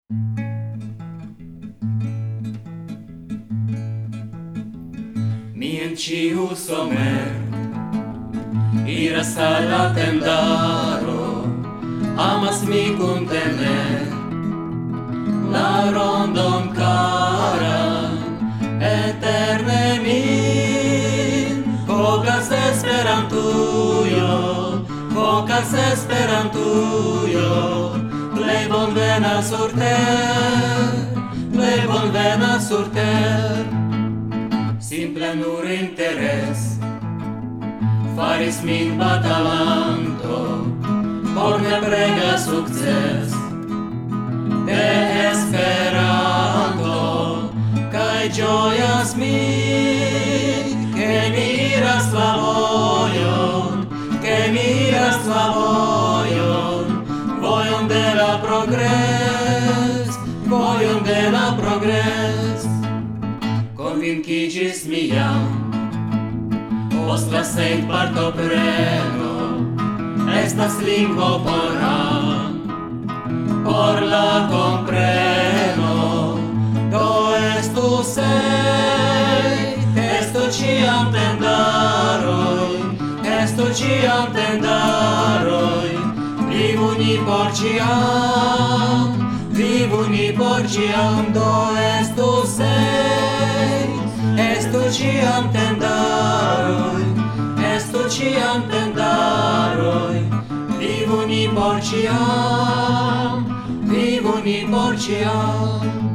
Mien ciu somer iras al la tendaro, amas mi contener la rondon caran, eterne min focas Esperantujo, focas Esperantujo, plej bonvena sur terre, plej bonvena sur terre. Simple nur interes faris min batalanto por neprega sukces de Esperanto, kaj ĝojas mi, ke mi iras la vojon, ke mi iras la vojon, vojon de la progres, vojon de la progres. Convinciĝis mi jam post la partopreno, estas lingvo por la kompreno. Do estu ĉiam tendaroj, estu ĉiam tendaroj, vivu ni por ĉiam, vivu ni por ĉiam, do estu ĉiam tendaroj, estu ĉiam tendaroj, vivu ni por ĉiam, vivu ni por ĉiam.